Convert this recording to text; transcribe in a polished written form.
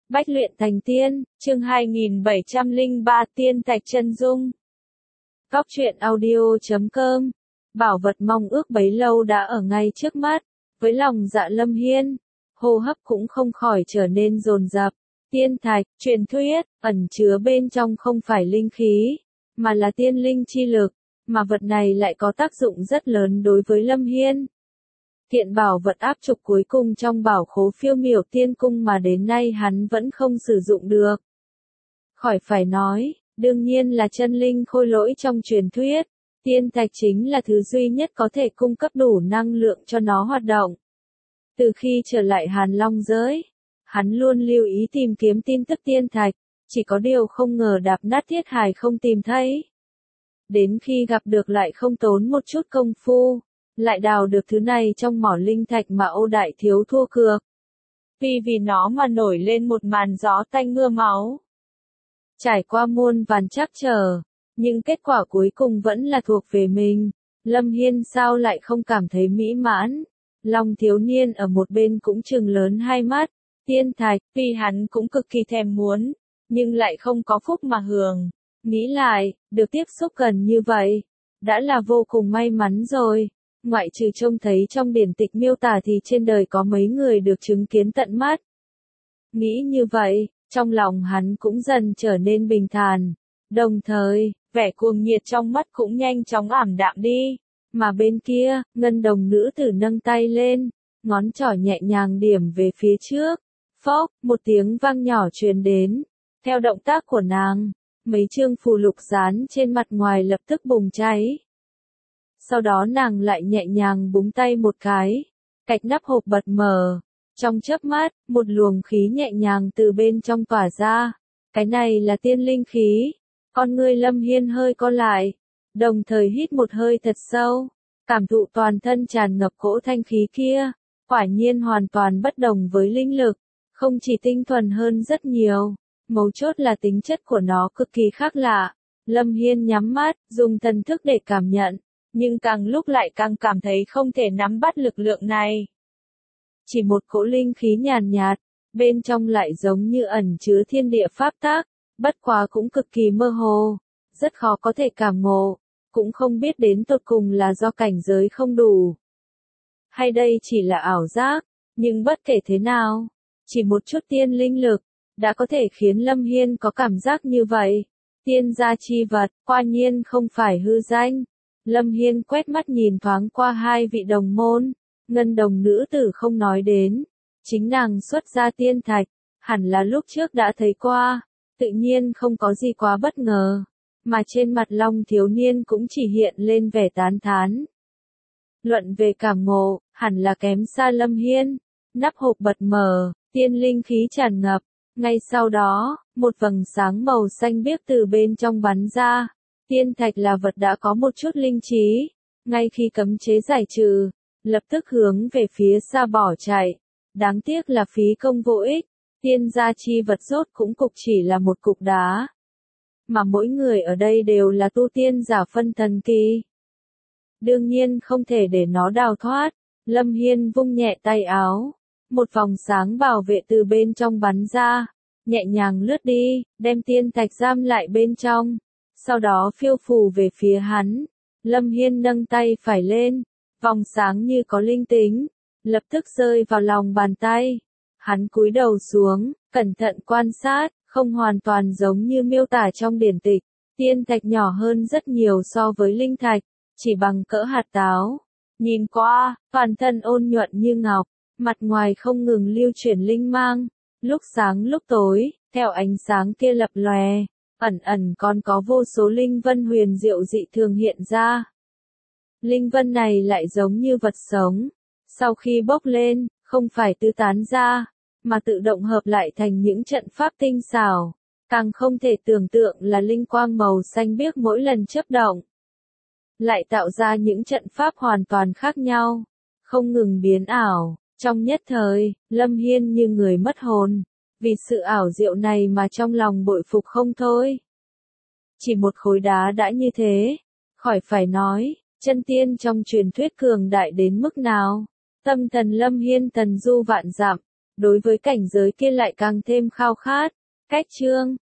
Bách luyện thành tiên, chương 2703 Tiên Thạch Chân Dung. Góc truyện audio.com. Bảo vật mong ước bấy lâu đã ở ngay trước mắt, với lòng dạ Lâm Hiên, hô hấp cũng không khỏi trở nên dồn dập. Tiên thạch, truyền thuyết, ẩn chứa bên trong không phải linh khí, mà là tiên linh chi lực, mà vật này lại có tác dụng rất lớn đối với Lâm Hiên. Kiện bảo vật áp trục cuối cùng trong bảo khố phiêu miểu tiên cung mà đến nay hắn vẫn không sử dụng được. Khỏi phải nói, đương nhiên là chân linh khôi lỗi trong truyền thuyết, tiên thạch chính là thứ duy nhất có thể cung cấp đủ năng lượng cho nó hoạt động. Từ khi trở lại Hàn Long giới, hắn luôn lưu ý tìm kiếm tin tức tiên thạch, chỉ có điều không ngờ đạp nát thiết hài không tìm thấy. Đến khi gặp được lại không tốn một chút công phu, lại đào được thứ này trong mỏ linh thạch mà Ô Đại Thiếu thua cược. Vì nó mà nổi lên một màn gió tanh mưa máu. Trải qua muôn vàn trắc trở, nhưng kết quả cuối cùng vẫn là thuộc về mình. Lâm Hiên sao lại không cảm thấy mỹ mãn? Long thiếu niên ở một bên cũng trừng lớn hai mắt. Tiên thạch, tuy hắn cũng cực kỳ thèm muốn, nhưng lại không có phúc mà hưởng. Nghĩ lại, được tiếp xúc gần như vậy, đã là vô cùng may mắn rồi. Ngoại trừ trông thấy trong điển tịch miêu tả thì trên đời có mấy người được chứng kiến tận mắt. Nghĩ như vậy, trong lòng hắn cũng dần trở nên bình thản. Đồng thời, vẻ cuồng nhiệt trong mắt cũng nhanh chóng ảm đạm đi. Mà bên kia, ngân đồng nữ tử nâng tay lên, ngón trỏ nhẹ nhàng điểm về phía trước. Phốc, một tiếng vang nhỏ truyền đến. Theo động tác của nàng, mấy chương phù lục dán trên mặt ngoài lập tức bùng cháy. Sau đó nàng lại nhẹ nhàng búng tay một cái, cạch nắp hộp bật mở. Trong chớp mắt, một luồng khí nhẹ nhàng từ bên trong tỏa ra. Cái này là tiên linh khí. Con ngươi Lâm Hiên hơi co lại, đồng thời hít một hơi thật sâu, cảm thụ toàn thân tràn ngập cỗ thanh khí kia. Quả nhiên hoàn toàn bất đồng với linh lực, không chỉ tinh thuần hơn rất nhiều, mấu chốt là tính chất của nó cực kỳ khác lạ. Lâm Hiên nhắm mắt, dùng thần thức để cảm nhận. Nhưng càng lúc lại càng cảm thấy không thể nắm bắt lực lượng này. Chỉ một cỗ linh khí nhàn nhạt, bên trong lại giống như ẩn chứa thiên địa pháp tắc, bất quá cũng cực kỳ mơ hồ, rất khó có thể cảm ngộ, cũng không biết đến tột cùng là do cảnh giới không đủ. Hay đây chỉ là ảo giác, nhưng bất kể thế nào, chỉ một chút tiên linh lực, đã có thể khiến Lâm Hiên có cảm giác như vậy. Tiên gia chi vật, quả nhiên không phải hư danh. Lâm Hiên quét mắt nhìn thoáng qua hai vị đồng môn, ngân đồng nữ tử không nói đến, chính nàng xuất ra tiên thạch, hẳn là lúc trước đã thấy qua, tự nhiên không có gì quá bất ngờ, mà trên mặt Long thiếu niên cũng chỉ hiện lên vẻ tán thán. Luận về cảm ngộ, hẳn là kém xa Lâm Hiên, nắp hộp bật mở, tiên linh khí tràn ngập, ngay sau đó, một vầng sáng màu xanh biếc từ bên trong bắn ra. Tiên thạch là vật đã có một chút linh trí, ngay khi cấm chế giải trừ, lập tức hướng về phía xa bỏ chạy. Đáng tiếc là phí công vô ích, tiên gia chi vật rốt cũng cục chỉ là một cục đá. Mà mỗi người ở đây đều là tu tiên giả phân thần kỳ. Đương nhiên không thể để nó đào thoát, Lâm Hiên vung nhẹ tay áo, một vòng sáng bảo vệ từ bên trong bắn ra, nhẹ nhàng lướt đi, đem tiên thạch giam lại bên trong. Sau đó phiêu phù về phía hắn, Lâm Hiên nâng tay phải lên, vòng sáng như có linh tính, lập tức rơi vào lòng bàn tay. Hắn cúi đầu xuống, cẩn thận quan sát, không hoàn toàn giống như miêu tả trong điển tịch, tiên thạch nhỏ hơn rất nhiều so với linh thạch, chỉ bằng cỡ hạt táo. Nhìn qua, toàn thân ôn nhuận như ngọc, mặt ngoài không ngừng lưu chuyển linh mang, lúc sáng lúc tối, theo ánh sáng kia lập lòe. Ẩn ẩn còn có vô số linh vân huyền diệu dị thường hiện ra. Linh vân này lại giống như vật sống, sau khi bốc lên, không phải tứ tán ra, mà tự động hợp lại thành những trận pháp tinh xảo. Càng không thể tưởng tượng là linh quang màu xanh biếc mỗi lần chớp động, lại tạo ra những trận pháp hoàn toàn khác nhau, không ngừng biến ảo. Trong nhất thời, Lâm Hiên như người mất hồn. Vì sự ảo diệu này mà trong lòng bội phục không thôi. Chỉ một khối đá đã như thế, khỏi phải nói, chân tiên trong truyền thuyết cường đại đến mức nào. Tâm thần Lâm Hiên thần du vạn dặm, đối với cảnh giới kia lại càng thêm khao khát. Cách chương